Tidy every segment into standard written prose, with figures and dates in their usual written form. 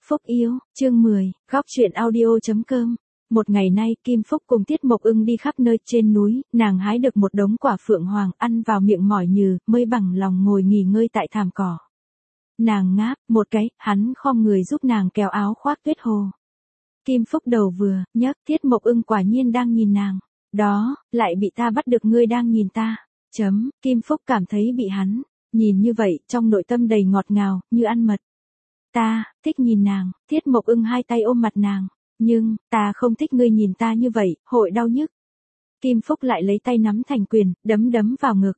Phúc yêu, chương 10, góc truyện audio.com. Một ngày nay Kim Phúc cùng Tiết Mộc Ưng đi khắp nơi trên núi, nàng hái được một đống quả phượng hoàng ăn vào miệng mỏi nhừ, mới bằng lòng ngồi nghỉ ngơi tại thảm cỏ. Nàng ngáp một cái, hắn khom người giúp nàng kéo áo khoác tuyết hồ. Kim Phúc đầu vừa nhấc, Tiết Mộc Ưng quả nhiên đang nhìn nàng. Đó, lại bị ta bắt được ngươi đang nhìn ta. Kim Phúc cảm thấy bị hắn nhìn như vậy, trong nội tâm đầy ngọt ngào, như ăn mật. Ta thích nhìn nàng. Tiết Mộc Ưng hai tay ôm mặt nàng. Nhưng, ta không thích ngươi nhìn ta như vậy, hội đau nhức. Kim Phúc lại lấy tay nắm thành quyền, đấm vào ngực.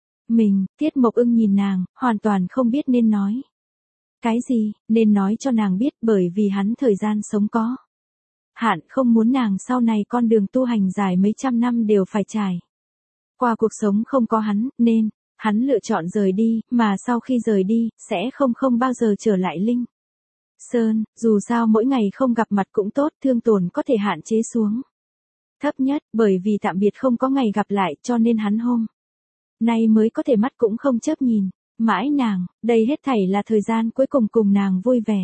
Tiết Mộc Ưng nhìn nàng, hoàn toàn không biết nên nói. Cái gì, nên nói cho nàng biết, bởi vì hắn thời gian sống có hạn, không muốn nàng sau này con đường tu hành dài mấy trăm năm đều phải trải qua cuộc sống không có hắn, nên hắn lựa chọn rời đi, mà sau khi rời đi, sẽ không bao giờ trở lại Linh Sơn. Dù sao mỗi ngày không gặp mặt cũng tốt, thương tổn có thể hạn chế xuống thấp nhất, bởi vì tạm biệt không có ngày gặp lại, cho nên hắn hôm nay mới có thể mắt cũng không chớp nhìn mãi nàng. Đây hết thảy là thời gian cuối cùng nàng vui vẻ,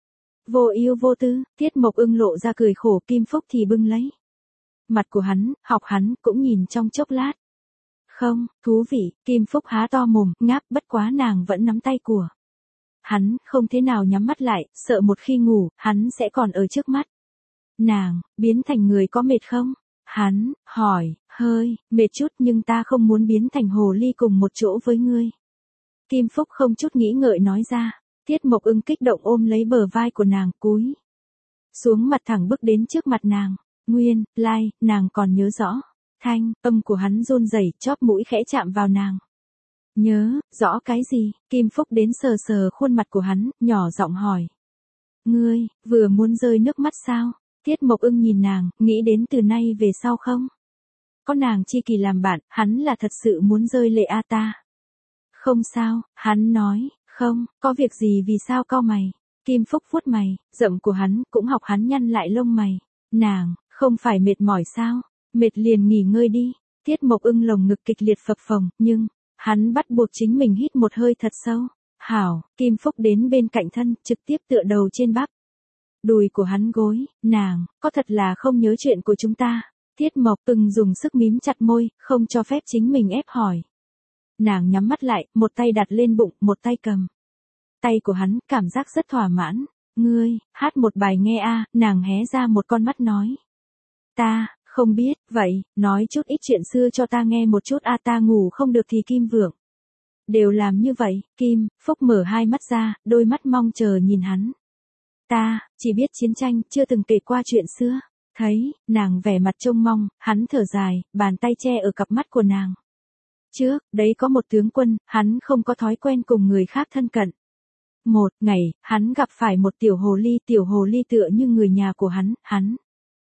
vô ưu vô tư. Tiết Mộc Ưng lộ ra cười khổ, Kim Phúc thì bưng lấy mặt của hắn, học hắn, cũng nhìn trong chốc lát. Không, thú vị. Kim Phúc há to mồm, ngáp, bất quá nàng vẫn nắm tay của hắn, không thế nào nhắm mắt lại, sợ một khi ngủ, hắn sẽ còn ở trước mắt nàng. Biến thành người có mệt không? Hắn hỏi. Hơi mệt chút, nhưng ta không muốn biến thành hồ ly cùng một chỗ với ngươi. Kim Phúc không chút nghĩ ngợi nói ra. Tiết Mộc Ưng kích động ôm lấy bờ vai của nàng, cúi xuống mặt thẳng bước đến trước mặt nàng. Nguyên lai, nàng còn nhớ rõ. Thanh âm của hắn run rẩy, chóp mũi khẽ chạm vào nàng. Nhớ rõ cái gì? Kim Phúc đến sờ khuôn mặt của hắn, nhỏ giọng hỏi. Ngươi vừa muốn rơi nước mắt sao? Tiết Mộc Ưng nhìn nàng, nghĩ đến từ nay về sau không có nàng chi kỳ làm bạn, hắn là thật sự muốn rơi lệ a ta. Không sao, hắn nói. Không có việc gì. Vì sao cau mày? Kim Phúc vuốt mày rậm của hắn, cũng học hắn nhăn lại lông mày. Nàng không phải mệt mỏi sao? Mệt liền nghỉ ngơi đi. Tiết Mộc Ưng lồng ngực kịch liệt phập phồng, nhưng hắn bắt buộc chính mình hít một hơi thật sâu. Hảo. Kim Phúc đến bên cạnh thân, trực tiếp tựa đầu trên bắp đùi của hắn gối. Nàng có thật là không nhớ chuyện của chúng ta? Tiết Mộc Ưng dùng sức mím chặt môi, không cho phép chính mình ép hỏi. Nàng nhắm mắt lại, một tay đặt lên bụng, một tay cầm tay của hắn, cảm giác rất thỏa mãn. Ngươi hát một bài nghe a. Nàng hé ra một con mắt nói. Ta không biết. Vậy nói chút ít chuyện xưa cho ta nghe một chút a. Ta ngủ không được thì Kim Vượng đều làm như vậy. Kim Phúc mở hai mắt ra, đôi mắt mong chờ nhìn hắn. Ta chỉ biết chiến tranh, chưa từng kể qua chuyện xưa. Thấy nàng vẻ mặt trông mong, hắn thở dài, bàn tay che ở cặp mắt của nàng. Trước đấy có một tướng quân, hắn không có thói quen cùng người khác thân cận. Một ngày, hắn gặp phải một tiểu hồ ly tựa như người nhà của hắn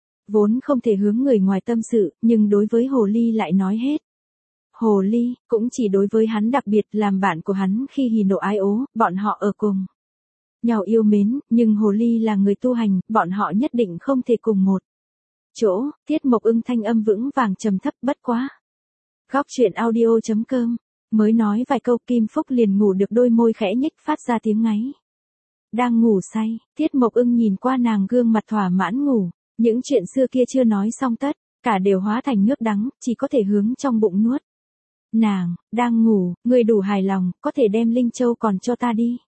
vốn không thể hướng người ngoài tâm sự, nhưng đối với hồ ly lại nói hết. Hồ ly cũng chỉ đối với hắn đặc biệt, làm bạn của hắn khi hỉ nộ ái ố, bọn họ ở cùng nhau yêu mến, nhưng hồ ly là người tu hành, bọn họ nhất định không thể cùng một chỗ. Tiết Mộc Ưng thanh âm vững vàng trầm thấp, bất quá. Góc truyện audio.com. Mới nói vài câu, Kim Phúc liền ngủ được, đôi môi khẽ nhếch phát ra tiếng ngáy. Đang ngủ say, Tiết Mộc Ưng nhìn qua nàng gương mặt thỏa mãn ngủ. Những chuyện xưa kia chưa nói xong tất cả đều hóa thành nước đắng, chỉ có thể hướng trong bụng nuốt. Nàng đang ngủ, ngươi đủ hài lòng, có thể đem Linh Châu còn cho ta đi.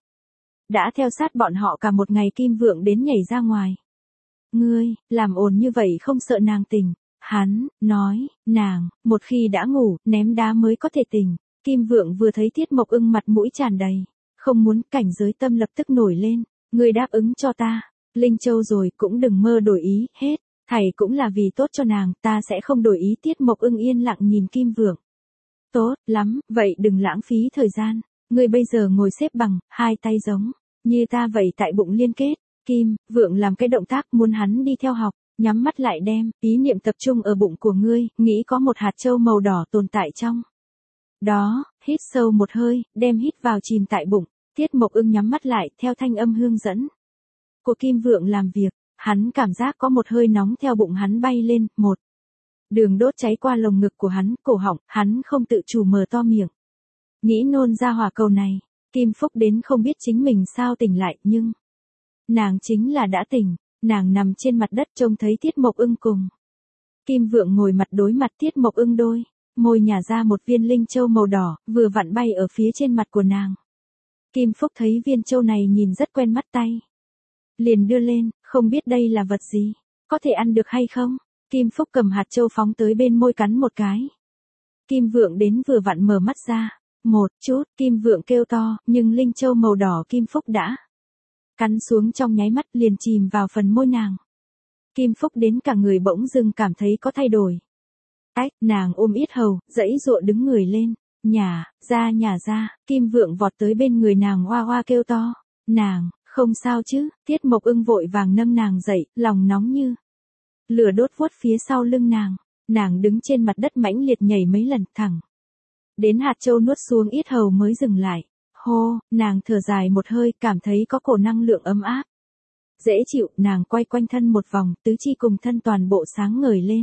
Đã theo sát bọn họ cả một ngày, Kim Vượng đến nhảy ra ngoài. Ngươi làm ồn như vậy không sợ nàng tỉnh? Hắn nói. Nàng một khi đã ngủ, ném đá mới có thể tỉnh. Kim Vượng vừa thấy Tiết Mộc Ưng mặt mũi tràn đầy không muốn, cảnh giới tâm lập tức nổi lên. Ngươi đáp ứng cho ta Linh Châu rồi, cũng đừng mơ đổi ý. Hết thảy cũng là vì tốt cho nàng, ta sẽ không đổi ý. Tiết Mộc Ưng yên lặng nhìn Kim Vượng. Tốt lắm, vậy đừng lãng phí thời gian. Ngươi bây giờ ngồi xếp bằng, hai tay giống như ta vậy tại bụng liên kết. Kim Vượng làm cái động tác muốn hắn đi theo học. Nhắm mắt lại, đem ý niệm tập trung ở bụng của ngươi, nghĩ có một hạt châu màu đỏ tồn tại trong đó. Hít sâu một hơi, đem hít vào chìm tại bụng. Tiết Mộc Ưng nhắm mắt lại, theo thanh âm hướng dẫn của Kim Vượng làm việc. Hắn cảm giác có một hơi nóng theo bụng hắn bay lên, một đường đốt cháy qua lồng ngực của hắn, cổ họng. Hắn không tự chủ mở to miệng, nghĩ nôn ra hỏa cầu này. Kim Phúc đến không biết chính mình sao tỉnh lại, nhưng nàng chính là đã tỉnh, nàng nằm trên mặt đất trông thấy Tiết Mộc Ưng cùng Kim Vượng ngồi mặt đối mặt. Tiết Mộc Ưng đôi môi nhả ra một viên linh châu màu đỏ, vừa vặn bay ở phía trên mặt của nàng. Kim Phúc thấy viên châu này nhìn rất quen mắt tay, liền đưa lên, không biết đây là vật gì, có thể ăn được hay không? Kim Phúc cầm hạt châu phóng tới bên môi cắn một cái. Kim Vượng đến vừa vặn mở mắt ra. Một chút, Kim Vượng kêu to, nhưng linh châu màu đỏ Kim Phúc đã cắn xuống trong nháy mắt liền chìm vào phần môi nàng. Kim Phúc đến cả người bỗng dưng cảm thấy có thay đổi. Ách, nàng ôm yết hầu, giãy giụa đứng người lên. Nhả ra, Kim Vượng vọt tới bên người nàng oa oa kêu to. Nàng, không sao chứ? Tiết Mộc Ưng vội vàng nâng nàng dậy, lòng nóng như lửa đốt vuốt phía sau lưng nàng. Nàng đứng trên mặt đất mãnh liệt nhảy mấy lần thẳng đến hạt châu nuốt xuống yết hầu mới dừng lại. Hô, nàng thở dài một hơi, cảm thấy có cổ năng lượng ấm áp dễ chịu. Nàng quay quanh thân một vòng, tứ chi cùng thân toàn bộ sáng ngời lên.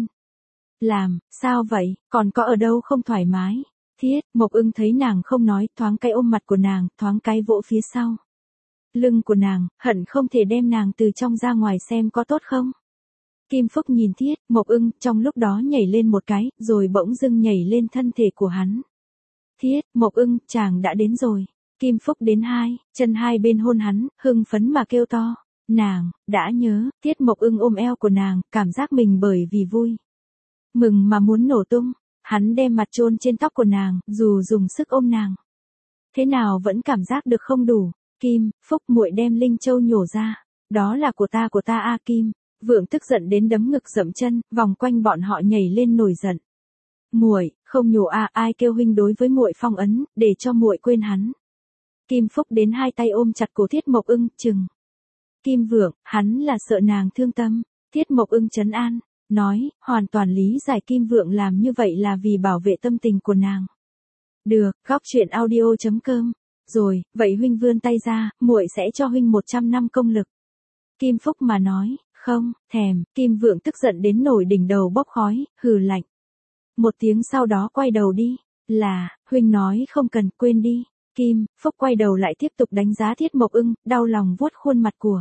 Làm sao vậy, còn có ở đâu không thoải mái? Thiết Mộc Ưng thấy nàng không nói, thoáng cái ôm mặt của nàng, thoáng cái vỗ phía sau lưng của nàng, hận không thể đem nàng từ trong ra ngoài xem có tốt không. Kim Phúc nhìn Thiết Mộc Ưng, trong lúc đó nhảy lên một cái, rồi bỗng dưng nhảy lên thân thể của hắn. Thiết Mộc Ưng, chàng đã đến rồi. Kim Phúc đến chân hai bên hôn hắn, hưng phấn mà kêu to. Nàng đã nhớ. Thiết Mộc Ưng ôm eo của nàng, cảm giác mình bởi vì vui mừng mà muốn nổ tung. Hắn đem mặt chôn trên tóc của nàng, dù dùng sức ôm nàng thế nào vẫn cảm giác được không đủ. Kim Phúc, muội đem linh châu nhổ ra. Đó là của ta a. Kim Vượng tức giận đến đấm ngực dậm chân, vòng quanh bọn họ nhảy lên nổi giận. Muội, không nhổ a, ai kêu huynh đối với muội phong ấn, để cho muội quên hắn. Kim Phúc đến hai tay ôm chặt cổ Thiết Mộc Ưng, chừng Kim Vượng, hắn là sợ nàng thương tâm. Thiết Mộc Ưng trấn an, nói, hoàn toàn lý giải Kim Vượng làm như vậy là vì bảo vệ tâm tình của nàng. Được, góc truyện audio.com. Rồi, vậy huynh vươn tay ra, muội sẽ cho huynh 100 năm công lực. Kim Phúc mà nói, không, thèm. Kim Vượng tức giận đến nổi đỉnh đầu bốc khói, hừ lạnh một tiếng, sau đó quay đầu đi. Là, huynh nói không cần, quên đi. Kim Phúc quay đầu lại tiếp tục đánh giá Thiết Mộc Ưng, đau lòng vuốt khuôn mặt của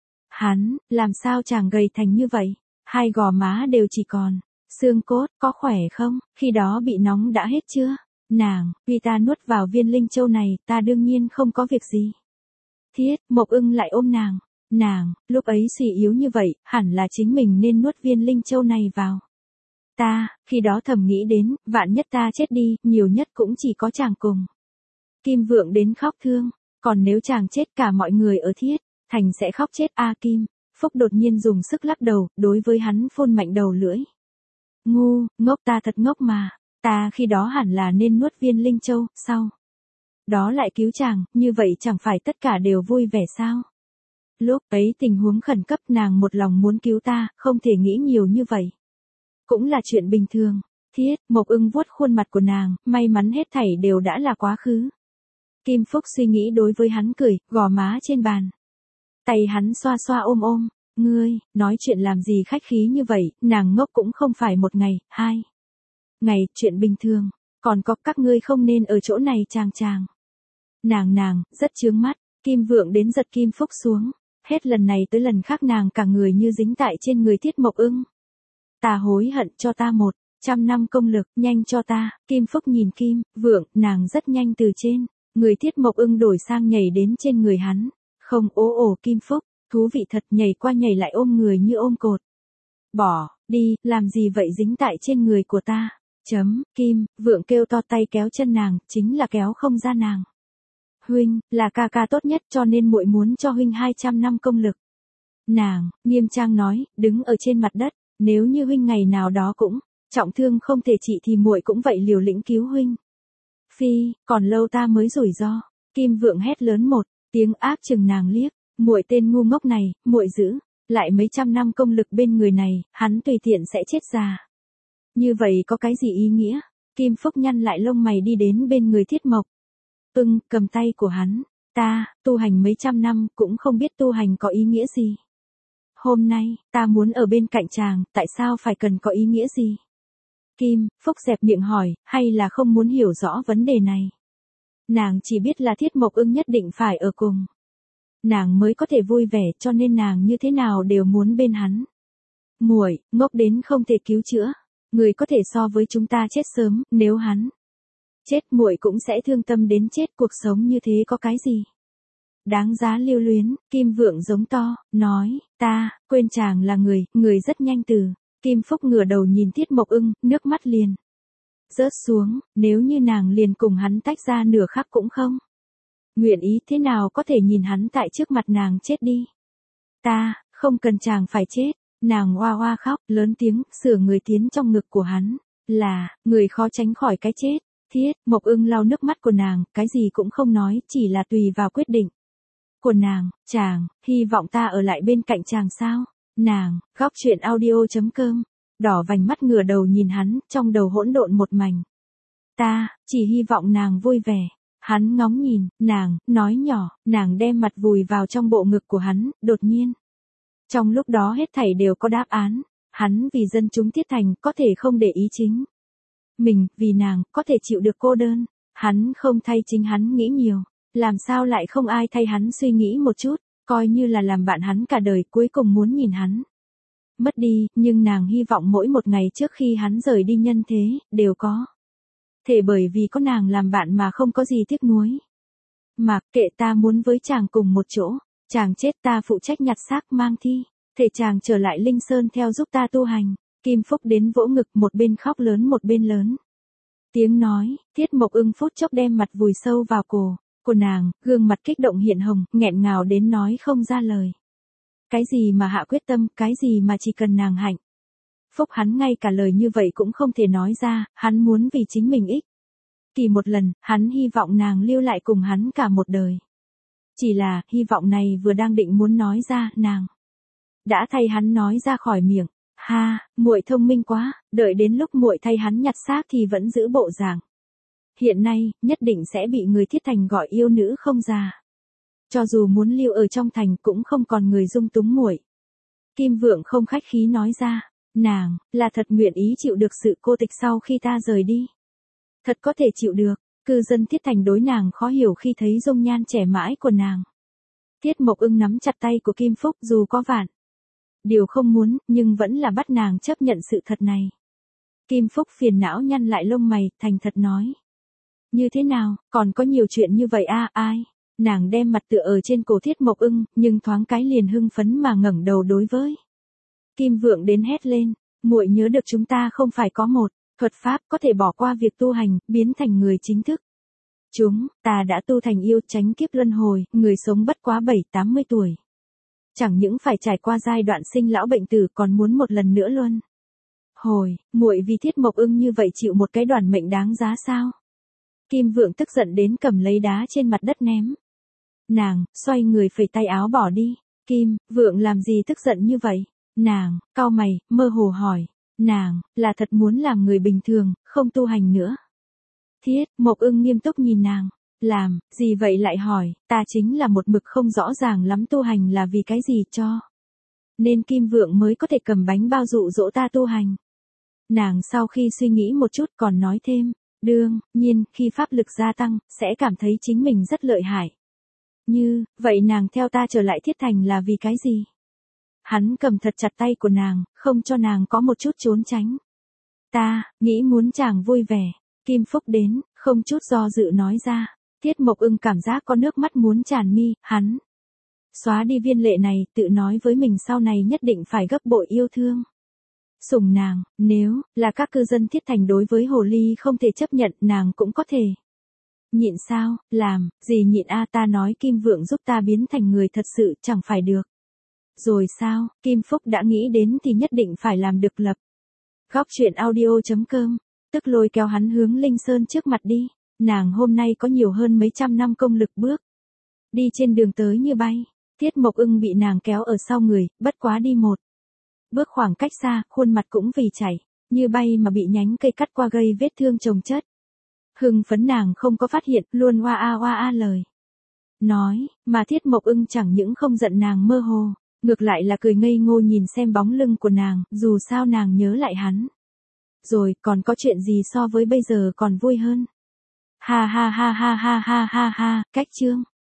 hắn. Làm sao chàng gầy thành như vậy? Hai gò má đều chỉ còn xương cốt, có khỏe không? Khi đó bị nóng đã hết chưa? Nàng, vì ta nuốt vào viên linh châu này, ta đương nhiên không có việc gì. Thiết Mộc Ưng lại ôm nàng. Nàng, lúc ấy suy yếu như vậy, hẳn là chính mình nên nuốt viên linh châu này vào. Ta, khi đó thầm nghĩ đến, vạn nhất ta chết đi, nhiều nhất cũng chỉ có chàng cùng Kim Vượng đến khóc thương. Còn nếu chàng chết, cả mọi người ở Thiết Thành sẽ khóc chết a. Kim Phúc đột nhiên dùng sức lắc đầu, đối với hắn phun mạnh đầu lưỡi. Ngu, ngốc, ta thật ngốc mà. Ta khi đó hẳn là nên nuốt viên linh châu, sau đó lại cứu chàng, như vậy chẳng phải tất cả đều vui vẻ sao? Lúc ấy tình huống khẩn cấp, nàng một lòng muốn cứu ta, không thể nghĩ nhiều như vậy. Cũng là chuyện bình thường. Thiết Mộc Ưng vuốt khuôn mặt của nàng, may mắn hết thảy đều đã là quá khứ. Kim Phúc suy nghĩ đối với hắn cười, gò má trên bàn. Tay hắn xoa xoa ôm ôm. Ngươi, nói chuyện làm gì khách khí như vậy, nàng ngốc cũng không phải một ngày, 2 ngày, chuyện bình thường. Còn có, các ngươi không nên ở chỗ này chàng. Nàng, rất chướng mắt. Kim Vượng đến giật Kim Phúc xuống. Hết lần này tới lần khác nàng cả người như dính tại trên người Thiết Mộc Ưng. Ta hối hận, cho ta 100 năm công lực, nhanh cho ta. Kim Phúc nhìn Kim Vượng, nàng rất nhanh từ trên người Thiết Mộc Ưng đổi sang nhảy đến trên người hắn. Không, ồ Kim Phúc, thú vị thật, nhảy qua nhảy lại ôm người như ôm cột. Bỏ đi, làm gì vậy, dính tại trên người của ta. Kim Vượng kêu to, tay kéo chân nàng, chính là kéo không ra nàng. Huynh, là ca ca tốt nhất, cho nên muội muốn cho huynh 200 năm công lực. Nàng, nghiêm trang nói, đứng ở trên mặt đất, nếu như huynh ngày nào đó cũng trọng thương không thể trị thì muội cũng vậy liều lĩnh cứu huynh. Phi, còn lâu ta mới rủi ro. Kim Vượng hét lớn một tiếng, ác chừng nàng liếc. Muội tên ngu ngốc này, muội giữ lại mấy trăm năm công lực bên người này, hắn tùy tiện sẽ chết già. Như vậy có cái gì ý nghĩa? Kim Phúc nhăn lại lông mày đi đến bên người Thiết Mộc Ưng, cầm tay của hắn. Ta, tu hành mấy trăm năm, cũng không biết tu hành có ý nghĩa gì. Hôm nay, ta muốn ở bên cạnh chàng, tại sao phải cần có ý nghĩa gì? Kim Phúc dẹp miệng hỏi, hay là không muốn hiểu rõ vấn đề này? Nàng chỉ biết là Thiết Mộc Ưng nhất định phải ở cùng nàng mới có thể vui vẻ, cho nên nàng như thế nào đều muốn bên hắn. Muội, ngốc đến không thể cứu chữa. Người có thể so với chúng ta chết sớm, nếu hắn chết muội cũng sẽ thương tâm đến chết, cuộc sống như thế có cái gì đáng giá lưu luyến. Kim Vượng giống to, nói, ta, quên chàng là người, người rất nhanh từ. Kim Phúc ngửa đầu nhìn Tiết Mộc Ưng, nước mắt liền rớt xuống, nếu như nàng liền cùng hắn tách ra nửa khắc cũng không nguyện ý, thế nào có thể nhìn hắn tại trước mặt nàng chết đi. Ta, không cần chàng phải chết. Nàng oa oa khóc, lớn tiếng, sửa người tiến trong ngực của hắn. Là, người khó tránh khỏi cái chết. Thiết, Mộc Ưng lau nước mắt của nàng, cái gì cũng không nói, chỉ là tùy vào quyết định của nàng. Chàng, hy vọng ta ở lại bên cạnh chàng sao? Nàng, góc chuyện audio.com, đỏ vành mắt ngửa đầu nhìn hắn, trong đầu hỗn độn một mảnh. Ta, chỉ hy vọng nàng vui vẻ. Hắn ngóng nhìn, nàng, nói nhỏ, nàng đem mặt vùi vào trong bộ ngực của hắn, đột nhiên. Trong lúc đó hết thảy đều có đáp án, hắn vì dân chúng Tiết Thành có thể không để ý chính mình, vì nàng có thể chịu được cô đơn, hắn không thay chính hắn nghĩ nhiều, làm sao lại không ai thay hắn suy nghĩ một chút, coi như là làm bạn hắn cả đời, cuối cùng muốn nhìn hắn mất đi, nhưng nàng hy vọng mỗi một ngày trước khi hắn rời đi nhân thế, đều có thể bởi vì có nàng làm bạn mà không có gì tiếc nuối. Mà kệ, ta muốn với chàng cùng một chỗ. Chàng chết ta phụ trách nhặt xác mang thi, thể chàng trở lại Linh Sơn theo giúp ta tu hành. Kim Phúc đến vỗ ngực, một bên khóc lớn một bên lớn tiếng nói. Tiết Mộc Ưng phút chốc đem mặt vùi sâu vào cổ của nàng, gương mặt kích động hiện hồng, nghẹn ngào đến nói không ra lời. Cái gì mà hạ quyết tâm, cái gì mà chỉ cần nàng hạnh phúc, hắn ngay cả lời như vậy cũng không thể nói ra, hắn muốn vì chính mình ích kỳ một lần, hắn hy vọng nàng lưu lại cùng hắn cả một đời. Chỉ là, hy vọng này vừa đang định muốn nói ra, nàng đã thay hắn nói ra khỏi miệng. Ha, muội thông minh quá, đợi đến lúc muội thay hắn nhặt xác thì vẫn giữ bộ dạng hiện nay, nhất định sẽ bị người Thiết Thành gọi yêu nữ không già. Cho dù muốn lưu ở trong thành cũng không còn người dung túng muội. Kim Vượng không khách khí nói ra, nàng là thật nguyện ý chịu được sự cô tịch sau khi ta rời đi. Thật có thể chịu được. Cư dân Thiết Thành đối nàng khó hiểu khi thấy dung nhan trẻ mãi của nàng. Tiết Mộc Ưng nắm chặt tay của Kim Phúc, dù có vạn điều không muốn, nhưng vẫn là bắt nàng chấp nhận sự thật này. Kim Phúc phiền não nhăn lại lông mày, thành thật nói. Như thế nào, còn có nhiều chuyện như vậy à, ai? Nàng đem mặt tựa ở trên cổ Tiết Mộc Ưng, nhưng thoáng cái liền hưng phấn mà ngẩng đầu đối với Kim Vượng đến hét lên, muội nhớ được chúng ta không phải có một thuật pháp có thể bỏ qua việc tu hành, biến thành người chính thức. Ta đã tu thành yêu, tránh kiếp luân hồi, người sống bất quá 70-80 tuổi. Chẳng những phải trải qua giai đoạn sinh lão bệnh tử, còn muốn một lần nữa luân hồi. Muội vì Tiết Mộc Ưng như vậy chịu một cái đoàn mệnh đáng giá sao? Kim Vượng tức giận đến cầm lấy đá trên mặt đất ném. Nàng xoay người phẩy tay áo bỏ đi. Kim Vượng làm gì tức giận như vậy? Nàng cau mày, mơ hồ hỏi. Nàng là thật muốn làm người bình thường, không tu hành nữa. Tiết Mộc Ưng nghiêm túc nhìn nàng. Làm gì vậy lại hỏi, ta chính là một mực không rõ ràng lắm tu hành là vì cái gì cho nên Kim Vượng mới có thể cầm bánh bao dụ dỗ ta tu hành. Nàng sau khi suy nghĩ một chút còn nói thêm, đương nhiên, khi pháp lực gia tăng, sẽ cảm thấy chính mình rất lợi hại. Như, vậy nàng theo ta trở lại Thiết Thành là vì cái gì? Hắn cầm thật chặt tay của nàng, không cho nàng có một chút trốn tránh. Ta, nghĩ muốn chàng vui vẻ. Kim Phúc đến, không chút do dự nói ra. Tiết Mộc Ưng cảm giác có nước mắt muốn tràn mi, hắn xóa đi viên lệ này, tự nói với mình sau này nhất định phải gấp bội yêu thương sủng nàng. Nếu là các cư dân Thiết Thành đối với hồ ly không thể chấp nhận, nàng cũng có thể nhịn sao? Làm gì nhịn a, ta nói Kim Vượng giúp ta biến thành người thật sự chẳng phải được rồi sao? Kim Phúc đã nghĩ đến thì nhất định phải làm được. Lập góc chuyện audio.com, tức lôi kéo hắn hướng Linh Sơn trước mặt đi. Nàng hôm nay có nhiều hơn mấy trăm năm công lực bước đi trên đường tới như bay. Tiết Mộc Ưng bị nàng kéo ở sau người, bất quá đi một bước khoảng cách xa, khuôn mặt cũng vì chảy như bay mà bị nhánh cây cắt qua gây vết thương chồng chất. Hưng phấn nàng không có phát hiện, luôn oa a lời nói, mà Tiết Mộc Ưng chẳng những không giận nàng mơ hồ, ngược lại là cười ngây ngô nhìn xem bóng lưng của nàng, dù sao nàng nhớ lại hắn. Rồi, còn có chuyện gì so với bây giờ còn vui hơn? Ha ha ha ha ha ha ha ha, cách chương.